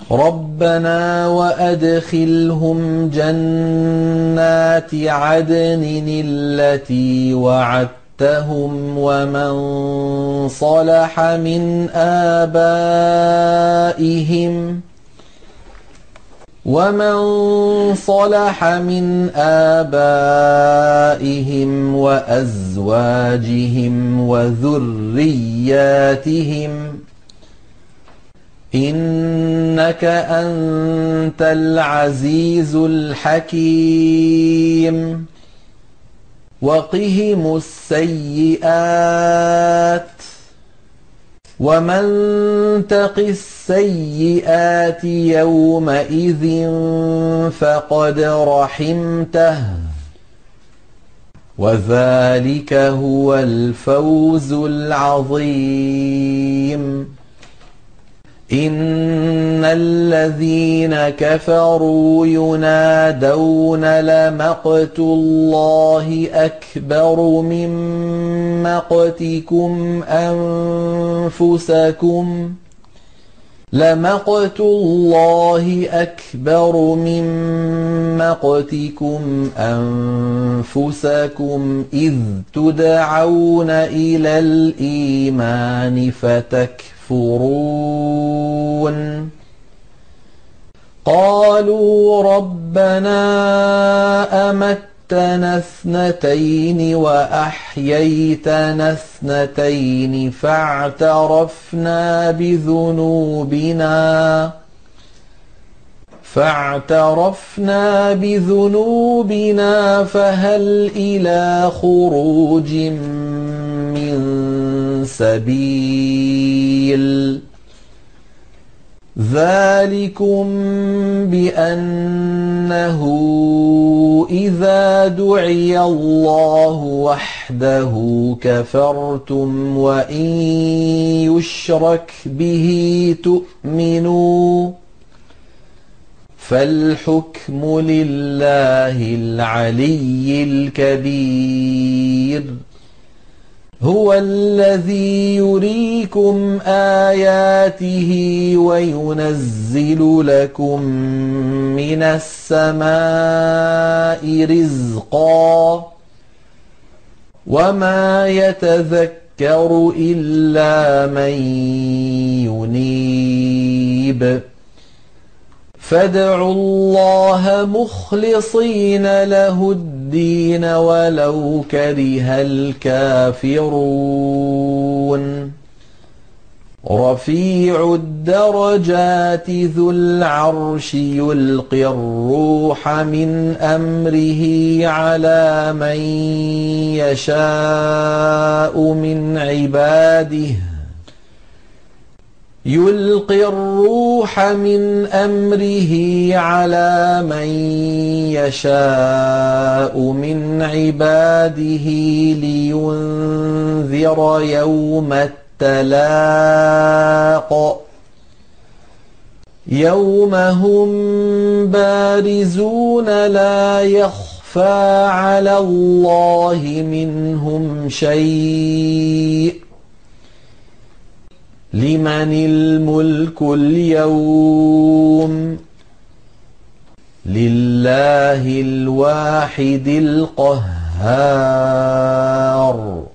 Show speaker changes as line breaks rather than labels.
ربنا وأدخلهم جنات عدن التي وعدتهم ومن صلح من آبائهم وأزواجهم وذرياتهم إنك أنت العزيز الحكيم وقهم السيئات ومن تق السيئات يومئذ فقد رحمته وذلك هو الفوز العظيم إن الذين كفروا ينادون لمقت الله أكبر من مقتكم أنفسكم إذ تدعون إلى الإيمان فتكفرون قالوا ربنا أمتنا اثنتين وأحييتنا اثنتين فاعترفنا بذنوبنا فهل إلى خروج من سبيل ذلكم بأنه إذا دعي الله وحده كفرتم وإن يشرك به تؤمنوا فالحكم لله العلي الكبير هو الذي يريكم آياته وينزل لكم من السماء رزقا وما يتذكر إلا من ينيب فادعوا الله مخلصين له الدين ولو كره الكافرون رفيع الدرجات ذو العرش يلقي الروح من أمره على من يشاء من عباده لينذر يوم التلاق يوم هم بارزون لا يخفى على الله منهم شيء لمن الملك اليوم لله الواحد القهار